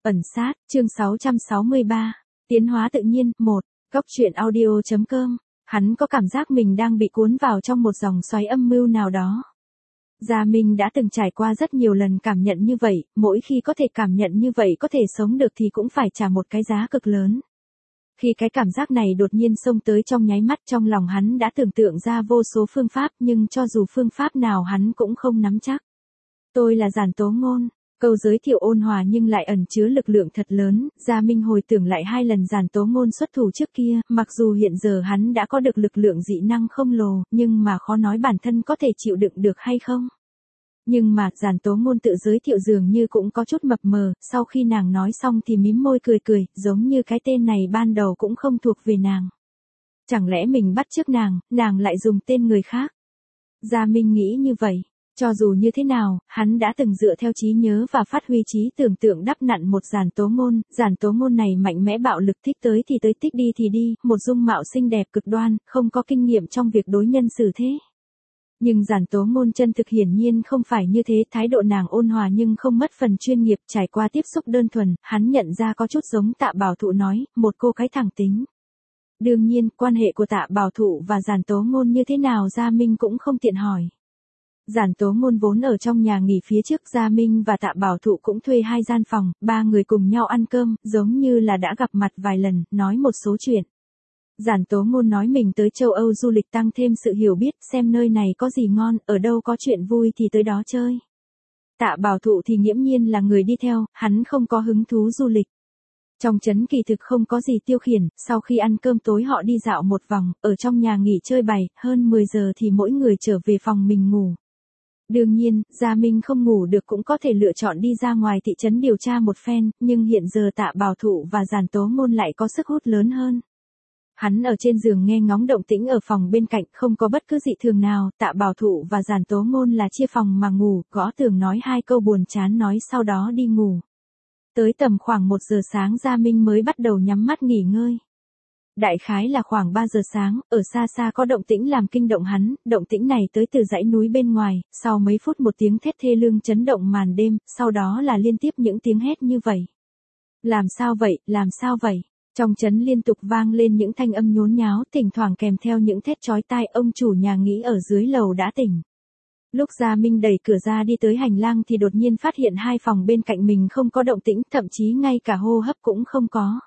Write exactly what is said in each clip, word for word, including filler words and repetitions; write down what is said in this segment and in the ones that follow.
Ẩn sát, chương sáu trăm sáu mươi ba. Tiến hóa tự nhiên, một. Góc truyện audio.com. Hắn có cảm giác mình đang bị cuốn vào trong một dòng xoáy âm mưu nào đó. Gia Minh đã từng trải qua rất nhiều lần cảm nhận như vậy, mỗi khi có thể cảm nhận như vậy có thể sống được thì cũng phải trả một cái giá cực lớn. Khi cái cảm giác này đột nhiên xông tới trong nháy mắt, trong lòng hắn đã tưởng tượng ra vô số phương pháp, nhưng cho dù phương pháp nào hắn cũng không nắm chắc. Tôi là Giản Tố Ngôn. Câu giới thiệu ôn hòa nhưng lại ẩn chứa lực lượng thật lớn. Gia Minh hồi tưởng lại hai lần Giản Tố Ngôn xuất thủ trước kia, mặc dù hiện giờ hắn đã có được lực lượng dị năng không lồ, nhưng mà khó nói bản thân có thể chịu đựng được hay không. Nhưng mà Giản Tố Ngôn tự giới thiệu dường như cũng có chút mập mờ, sau khi nàng nói xong thì mím môi cười cười, giống như cái tên này ban đầu cũng không thuộc về nàng. Chẳng lẽ mình bắt chước nàng, nàng lại dùng tên người khác? Gia Minh nghĩ như vậy. Cho dù như thế nào, hắn đã từng dựa theo trí nhớ và phát huy trí tưởng tượng đắp nặn một Giản Tố Ngôn. Giản Tố Ngôn này mạnh mẽ bạo lực, thích tới thì tới, thích đi thì đi, một dung mạo xinh đẹp cực đoan, không có kinh nghiệm trong việc đối nhân xử thế. Nhưng Giản Tố Ngôn chân thực hiển nhiên không phải như thế, thái độ nàng ôn hòa nhưng không mất phần chuyên nghiệp, trải qua tiếp xúc đơn thuần, hắn nhận ra có chút giống Tạ Bảo Thụ nói, một cô cái thẳng tính. Đương nhiên, quan hệ của Tạ Bảo Thụ và Giản Tố Ngôn như thế nào Gia Minh cũng không tiện hỏi. Giản Tố Ngôn vốn ở trong nhà nghỉ phía trước, Gia Minh và Tạ Bảo Thụ cũng thuê hai gian phòng, ba người cùng nhau ăn cơm, giống như là đã gặp mặt vài lần, nói một số chuyện. Giản Tố Ngôn nói mình tới châu Âu du lịch tăng thêm sự hiểu biết, xem nơi này có gì ngon, ở đâu có chuyện vui thì tới đó chơi. Tạ Bảo Thụ thì nghiễm nhiên là người đi theo, hắn không có hứng thú du lịch. Trong trấn kỳ thực không có gì tiêu khiển, sau khi ăn cơm tối họ đi dạo một vòng, ở trong nhà nghỉ chơi bày, hơn mười giờ thì mỗi người trở về phòng mình ngủ. Đương nhiên, Gia Minh không ngủ được cũng có thể lựa chọn đi ra ngoài thị trấn điều tra một phen, nhưng hiện giờ Tạ Bảo Thụ và Giản Tố Ngôn lại có sức hút lớn hơn. Hắn ở trên giường nghe ngóng động tĩnh ở phòng bên cạnh, không có bất cứ dị thường nào, Tạ Bảo Thụ và Giản Tố Ngôn là chia phòng mà ngủ, gõ tường nói hai câu buồn chán nói sau đó đi ngủ. Tới tầm khoảng một giờ sáng Gia Minh mới bắt đầu nhắm mắt nghỉ ngơi. Đại khái là khoảng ba giờ sáng, ở xa xa có động tĩnh làm kinh động hắn, động tĩnh này tới từ dãy núi bên ngoài, sau mấy phút một tiếng thét thê lương chấn động màn đêm, sau đó là liên tiếp những tiếng hét như vậy. Làm sao vậy, làm sao vậy? Trong trấn liên tục vang lên những thanh âm nhốn nháo, thỉnh thoảng kèm theo những thét chói tai, ông chủ nhà nghỉ ở dưới lầu đã tỉnh. Lúc Gia Minh đẩy cửa ra đi tới hành lang thì đột nhiên phát hiện hai phòng bên cạnh mình không có động tĩnh, thậm chí ngay cả hô hấp cũng không có.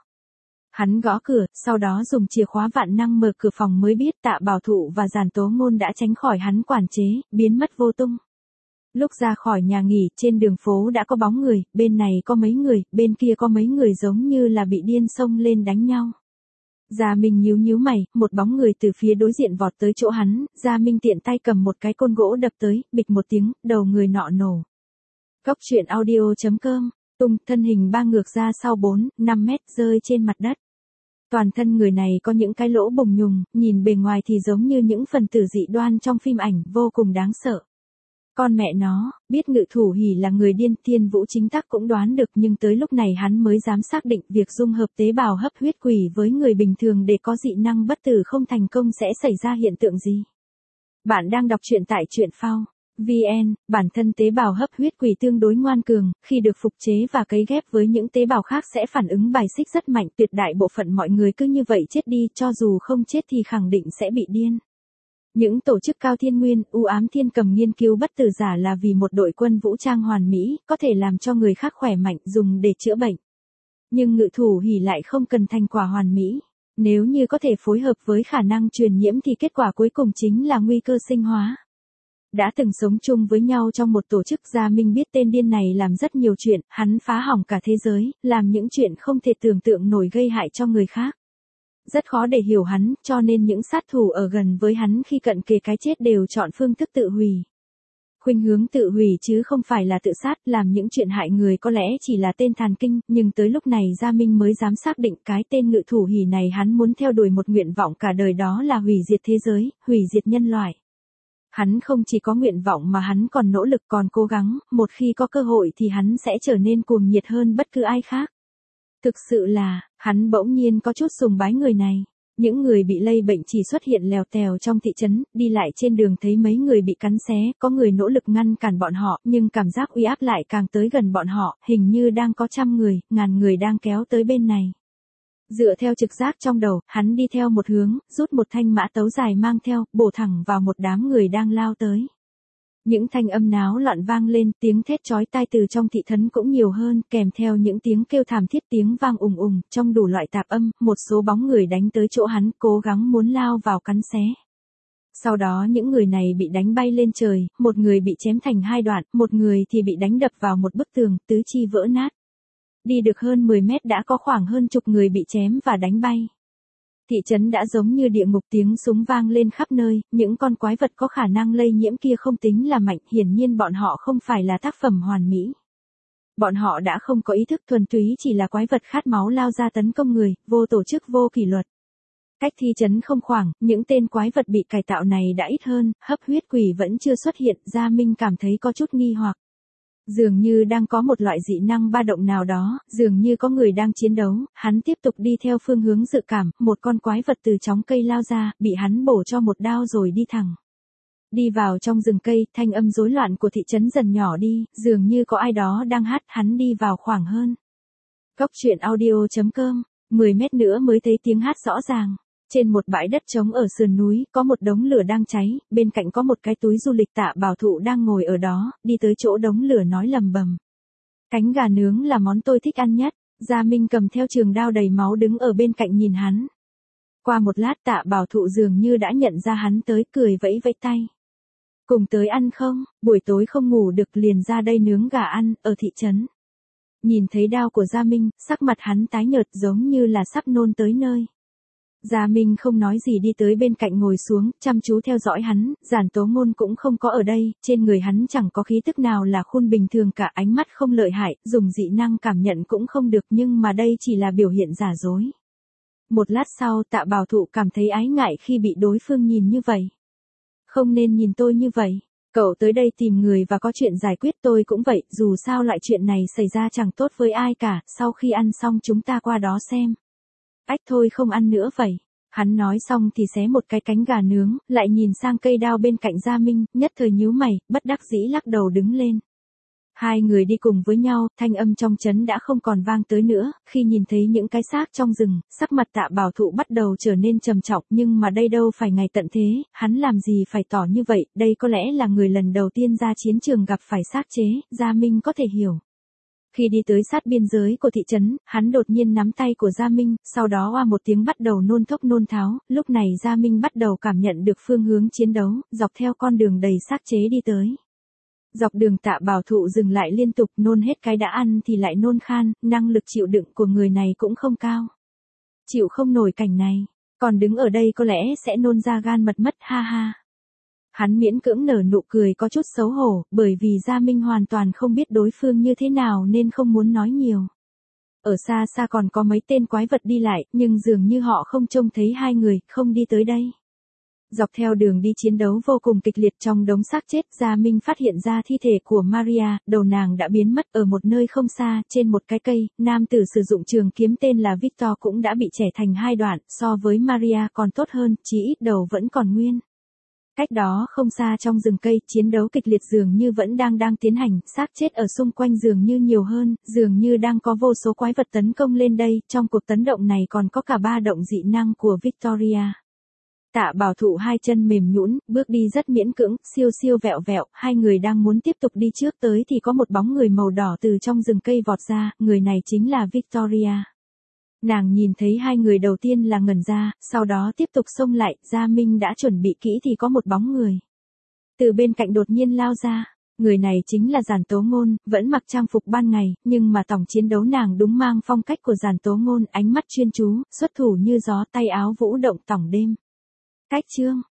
Hắn gõ cửa, sau đó dùng chìa khóa vạn năng mở cửa phòng mới biết Tạ Bảo Thụ và Giản Tố Ngôn đã tránh khỏi hắn quản chế, biến mất vô tung. Lúc ra khỏi nhà nghỉ, trên đường phố đã có bóng người, bên này có mấy người, bên kia có mấy người giống như là bị điên xông lên đánh nhau. Gia Minh nhíu nhíu mày, một bóng người từ phía đối diện vọt tới chỗ hắn, Gia Minh tiện tay cầm một cái côn gỗ đập tới, bịch một tiếng, đầu người nọ nổ. Góc truyện audio.com, tung, thân hình ba ngược ra sau bốn, năm mét rơi trên mặt đất. Toàn thân người này có những cái lỗ bùng nhùng, nhìn bề ngoài thì giống như những phần tử dị đoan trong phim ảnh, vô cùng đáng sợ. Con mẹ nó, biết Ngự Thủ Hỉ là người điên, Thiên Vũ chính tắc cũng đoán được, nhưng tới lúc này hắn mới dám xác định việc dung hợp tế bào hấp huyết quỷ với người bình thường để có dị năng bất tử không thành công sẽ xảy ra hiện tượng gì. Bạn đang đọc truyện tại truyện phao chấm vn, bản thân tế bào hấp huyết quỷ tương đối ngoan cường, khi được phục chế và cấy ghép với những tế bào khác sẽ phản ứng bài xích rất mạnh, tuyệt đại bộ phận mọi người cứ như vậy chết đi, cho dù không chết thì khẳng định sẽ bị điên. Những tổ chức Cao Thiên Nguyên, U Ám Thiên Cầm nghiên cứu bất tử giả là vì một đội quân vũ trang hoàn mỹ, có thể làm cho người khác khỏe mạnh dùng để chữa bệnh. Nhưng Ngự Thủ Hỉ lại không cần thành quả hoàn mỹ. Nếu như có thể phối hợp với khả năng truyền nhiễm thì kết quả cuối cùng chính là nguy cơ sinh hóa. Đã từng sống chung với nhau trong một tổ chức, Gia Minh biết tên điên này làm rất nhiều chuyện, hắn phá hỏng cả thế giới, làm những chuyện không thể tưởng tượng nổi gây hại cho người khác. Rất khó để hiểu hắn, cho nên những sát thủ ở gần với hắn khi cận kề cái chết đều chọn phương thức tự hủy. Khuynh hướng tự hủy chứ không phải là tự sát, làm những chuyện hại người có lẽ chỉ là tên thần kinh, nhưng tới lúc này Gia Minh mới dám xác định cái tên Ngự Thủ Hỉ này hắn muốn theo đuổi một nguyện vọng cả đời, đó là hủy diệt thế giới, hủy diệt nhân loại. Hắn không chỉ có nguyện vọng mà hắn còn nỗ lực, còn cố gắng, một khi có cơ hội thì hắn sẽ trở nên cuồng nhiệt hơn bất cứ ai khác. Thực sự là, hắn bỗng nhiên có chút sùng bái người này. Những người bị lây bệnh chỉ xuất hiện lèo tèo trong thị trấn, đi lại trên đường thấy mấy người bị cắn xé, có người nỗ lực ngăn cản bọn họ, nhưng cảm giác uy áp lại càng tới gần bọn họ, hình như đang có trăm người, ngàn người đang kéo tới bên này. Dựa theo trực giác trong đầu, hắn đi theo một hướng, rút một thanh mã tấu dài mang theo, bổ thẳng vào một đám người đang lao tới. Những thanh âm náo loạn vang lên, tiếng thét chói tai từ trong thị trấn cũng nhiều hơn, kèm theo những tiếng kêu thảm thiết, tiếng vang ùng ùng, trong đủ loại tạp âm, một số bóng người đánh tới chỗ hắn, cố gắng muốn lao vào cắn xé. Sau đó những người này bị đánh bay lên trời, một người bị chém thành hai đoạn, một người thì bị đánh đập vào một bức tường, tứ chi vỡ nát. Đi được hơn mười mét đã có khoảng hơn chục người bị chém và đánh bay. Thị trấn đã giống như địa ngục, tiếng súng vang lên khắp nơi, những con quái vật có khả năng lây nhiễm kia không tính là mạnh, hiển nhiên bọn họ không phải là tác phẩm hoàn mỹ. Bọn họ đã không có ý thức, thuần túy chỉ là quái vật khát máu lao ra tấn công người, vô tổ chức vô kỷ luật. Cách thị trấn không khoảng, những tên quái vật bị cải tạo này đã ít hơn, hấp huyết quỷ vẫn chưa xuất hiện, Gia Minh cảm thấy có chút nghi hoặc. Dường như đang có một loại dị năng ba động nào đó, dường như có người đang chiến đấu, hắn tiếp tục đi theo phương hướng dự cảm, một con quái vật từ chóng cây lao ra, bị hắn bổ cho một đao rồi đi thẳng. Đi vào trong rừng cây, thanh âm rối loạn của thị trấn dần nhỏ đi, dường như có ai đó đang hát, hắn đi vào khoảng hơn. Cốc truyện audio chấm com, mười mét nữa mới thấy tiếng hát rõ ràng. Trên một bãi đất trống ở sườn núi, có một đống lửa đang cháy, bên cạnh có một cái túi du lịch. Tạ Bảo Thụ đang ngồi ở đó, đi tới chỗ đống lửa nói lầm bầm. Cánh gà nướng là món tôi thích ăn nhất. Gia Minh cầm theo trường đao đầy máu đứng ở bên cạnh nhìn hắn. Qua một lát Tạ Bảo Thụ dường như đã nhận ra hắn tới, cười vẫy vẫy tay. Cùng tới ăn không, buổi tối không ngủ được liền ra đây nướng gà ăn, ở thị trấn. Nhìn thấy đao của Gia Minh, sắc mặt hắn tái nhợt giống như là sắp nôn tới nơi. Gia Minh không nói gì đi tới bên cạnh ngồi xuống, chăm chú theo dõi hắn, Giản Tố Ngôn cũng không có ở đây, trên người hắn chẳng có khí tức nào là khuôn bình thường cả, ánh mắt không lợi hại, dùng dị năng cảm nhận cũng không được, nhưng mà đây chỉ là biểu hiện giả dối. Một lát sau Tạ Bảo Thụ cảm thấy ái ngại khi bị đối phương nhìn như vậy. Không nên nhìn tôi như vậy. Cậu tới đây tìm người và có chuyện giải quyết, tôi cũng vậy, dù sao loại chuyện này xảy ra chẳng tốt với ai cả, sau khi ăn xong chúng ta qua đó xem. Ách thôi không ăn nữa vậy. Hắn nói xong thì xé một cái cánh gà nướng, lại nhìn sang cây đao bên cạnh Gia Minh, nhất thời nhíu mày, bất đắc dĩ lắc đầu đứng lên. Hai người đi cùng với nhau, thanh âm trong trấn đã không còn vang tới nữa, khi nhìn thấy những cái xác trong rừng, sắc mặt Tạ Bảo Thụ bắt đầu trở nên trầm trọng, nhưng mà đây đâu phải ngày tận thế, hắn làm gì phải tỏ như vậy, đây có lẽ là người lần đầu tiên ra chiến trường gặp phải xác chế, Gia Minh có thể hiểu. Khi đi tới sát biên giới của thị trấn, hắn đột nhiên nắm tay của Gia Minh, sau đó oa một tiếng bắt đầu nôn thốc nôn tháo, lúc này Gia Minh bắt đầu cảm nhận được phương hướng chiến đấu, dọc theo con đường đầy xác chế đi tới. Dọc đường Tạ Bảo Thụ dừng lại liên tục, nôn hết cái đã ăn thì lại nôn khan, năng lực chịu đựng của người này cũng không cao. Chịu không nổi cảnh này, còn đứng ở đây có lẽ sẽ nôn ra gan mật mất, ha ha. Hắn miễn cưỡng nở nụ cười có chút xấu hổ, bởi vì Gia Minh hoàn toàn không biết đối phương như thế nào nên không muốn nói nhiều. Ở xa xa còn có mấy tên quái vật đi lại, nhưng dường như họ không trông thấy hai người, không đi tới đây. Dọc theo đường đi chiến đấu vô cùng kịch liệt trong đống xác chết, Gia Minh phát hiện ra thi thể của Maria, đầu nàng đã biến mất ở một nơi không xa, trên một cái cây, nam tử sử dụng trường kiếm tên là Victor cũng đã bị chẻ thành hai đoạn, so với Maria còn tốt hơn, chí ít đầu vẫn còn nguyên. Cách đó không xa trong rừng cây, chiến đấu kịch liệt dường như vẫn đang đang tiến hành, xác chết ở xung quanh dường như nhiều hơn, dường như đang có vô số quái vật tấn công lên đây, trong cuộc tấn động này còn có cả ba động dị năng của Victoria. Tạ Bảo Thụ hai chân mềm nhũn, bước đi rất miễn cưỡng, siêu siêu vẹo vẹo, hai người đang muốn tiếp tục đi trước tới thì có một bóng người màu đỏ từ trong rừng cây vọt ra, người này chính là Victoria. Nàng nhìn thấy hai người đầu tiên là ngẩn ra, sau đó tiếp tục xông lại, Gia Minh đã chuẩn bị kỹ thì có một bóng người từ bên cạnh đột nhiên lao ra. Người này chính là Giản Tố Ngôn, vẫn mặc trang phục ban ngày, nhưng mà tổng chiến đấu nàng đúng mang phong cách của Giản Tố Ngôn, ánh mắt chuyên chú, xuất thủ như gió, tay áo vũ động tổng đêm. Cách chương